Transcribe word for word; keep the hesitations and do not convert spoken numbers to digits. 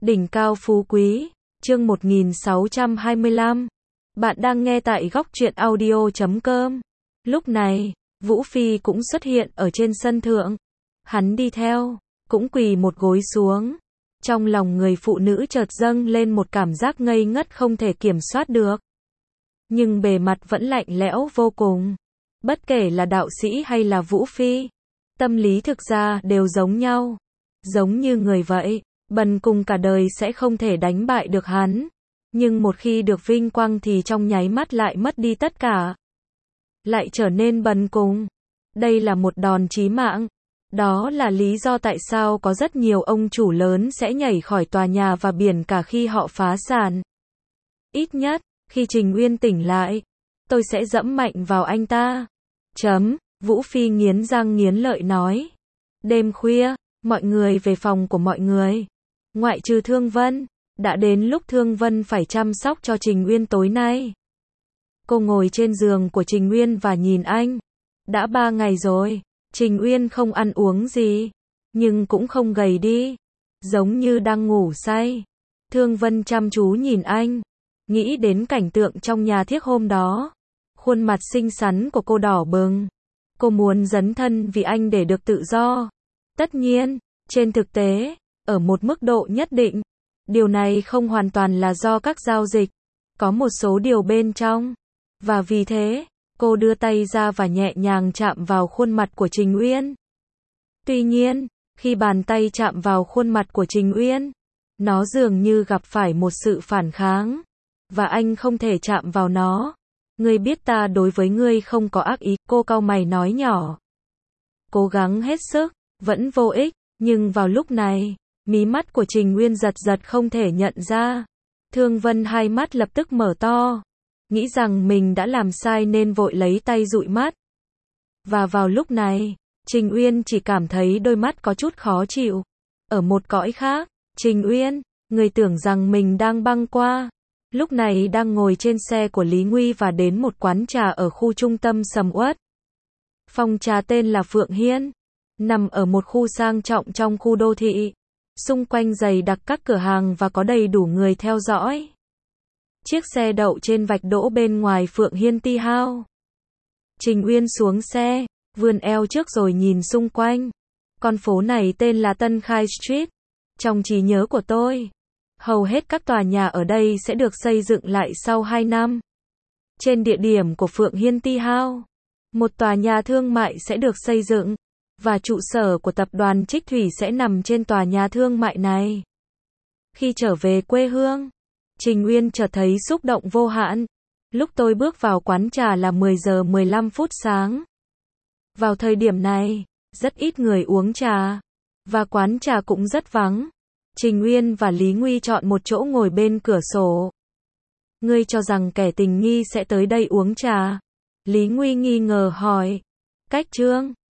Đỉnh cao phú quý, chương một nghìn sáu trăm hai mươi lăm. Bạn đang nghe tại góc truyện audio chấm com. Lúc này, Vũ Phi cũng xuất hiện ở trên sân thượng. Hắn đi theo, cũng quỳ một gối xuống. Trong lòng người phụ nữ chợt dâng lên một cảm giác ngây ngất không thể kiểm soát được. Nhưng bề mặt vẫn lạnh lẽo vô cùng. Bất kể là đạo sĩ hay là Vũ Phi, tâm lý thực ra đều giống nhau. Giống như người vậy, bần cùng cả đời sẽ không thể đánh bại được hắn. Nhưng một khi được vinh quang thì trong nháy mắt lại mất đi tất cả. Lại trở nên bần cùng. Đây là một đòn chí mạng. Đó là lý do tại sao có rất nhiều ông chủ lớn sẽ nhảy khỏi tòa nhà và biển cả khi họ phá sản. Ít nhất, khi Trình Uyên tỉnh lại, tôi sẽ dẫm mạnh vào anh ta. Chấm, Vũ Phi nghiến răng nghiến lợi nói. Đêm khuya, mọi người về phòng của mọi người. Ngoại trừ Thương Vân, đã đến lúc Thương Vân phải chăm sóc cho Trình Uyên tối nay. Cô ngồi trên giường của Trình Uyên và nhìn anh. Đã ba ngày rồi, Trình Uyên không ăn uống gì, nhưng cũng không gầy đi, giống như đang ngủ say. Thương Vân chăm chú nhìn anh, nghĩ đến cảnh tượng trong nhà thiếc hôm đó. Khuôn mặt xinh xắn của cô đỏ bừng. Cô muốn dấn thân vì anh để được tự do. Tất nhiên, trên thực tế, ở một mức độ nhất định, điều này không hoàn toàn là do các giao dịch. Có một số điều bên trong. Và vì thế, cô đưa tay ra và nhẹ nhàng chạm vào khuôn mặt của Trình Uyên. Tuy nhiên, khi bàn tay chạm vào khuôn mặt của Trình Uyên, nó dường như gặp phải một sự phản kháng. Và anh không thể chạm vào nó. Ngươi biết ta đối với ngươi không có ác ý, cô cau mày nói nhỏ. Cố gắng hết sức, vẫn vô ích, nhưng vào lúc này, mí mắt của Trình Uyên giật giật không thể nhận ra. Thương Vân hai mắt lập tức mở to, nghĩ rằng mình đã làm sai nên vội lấy tay dụi mắt. Và vào lúc này, Trình Uyên chỉ cảm thấy đôi mắt có chút khó chịu. Ở một cõi khác, Trình Uyên, người tưởng rằng mình đang băng qua, lúc này đang ngồi trên xe của Lý Nguy và đến một quán trà ở khu trung tâm sầm uất. Phòng trà tên là Phượng Hiên, nằm ở một khu sang trọng trong khu đô thị. Xung quanh dày đặc các cửa hàng và có đầy đủ người theo dõi. Chiếc xe đậu trên vạch đỗ bên ngoài Phượng Hiên Tea House. Trình Uyên xuống xe, vươn eo trước rồi nhìn xung quanh. Con phố này tên là Tân Khai Street. Trong trí nhớ của tôi, hầu hết các tòa nhà ở đây sẽ được xây dựng lại sau hai năm. Trên địa điểm của Phượng Hiên Tea House, một tòa nhà thương mại sẽ được xây dựng, và trụ sở của tập đoàn Trích Thủy sẽ nằm trên tòa nhà thương mại này. Khi trở về quê hương, Trình Uyên chợt thấy xúc động vô hạn. Lúc tôi bước vào quán trà là mười giờ mười lăm phút sáng. Vào thời điểm này, rất ít người uống trà, và quán trà cũng rất vắng. Trình Uyên và Lý Nguy chọn một chỗ ngồi bên cửa sổ. Ngươi cho rằng kẻ tình nghi sẽ tới đây uống trà? Lý Nguy nghi ngờ hỏi. Cách Trương,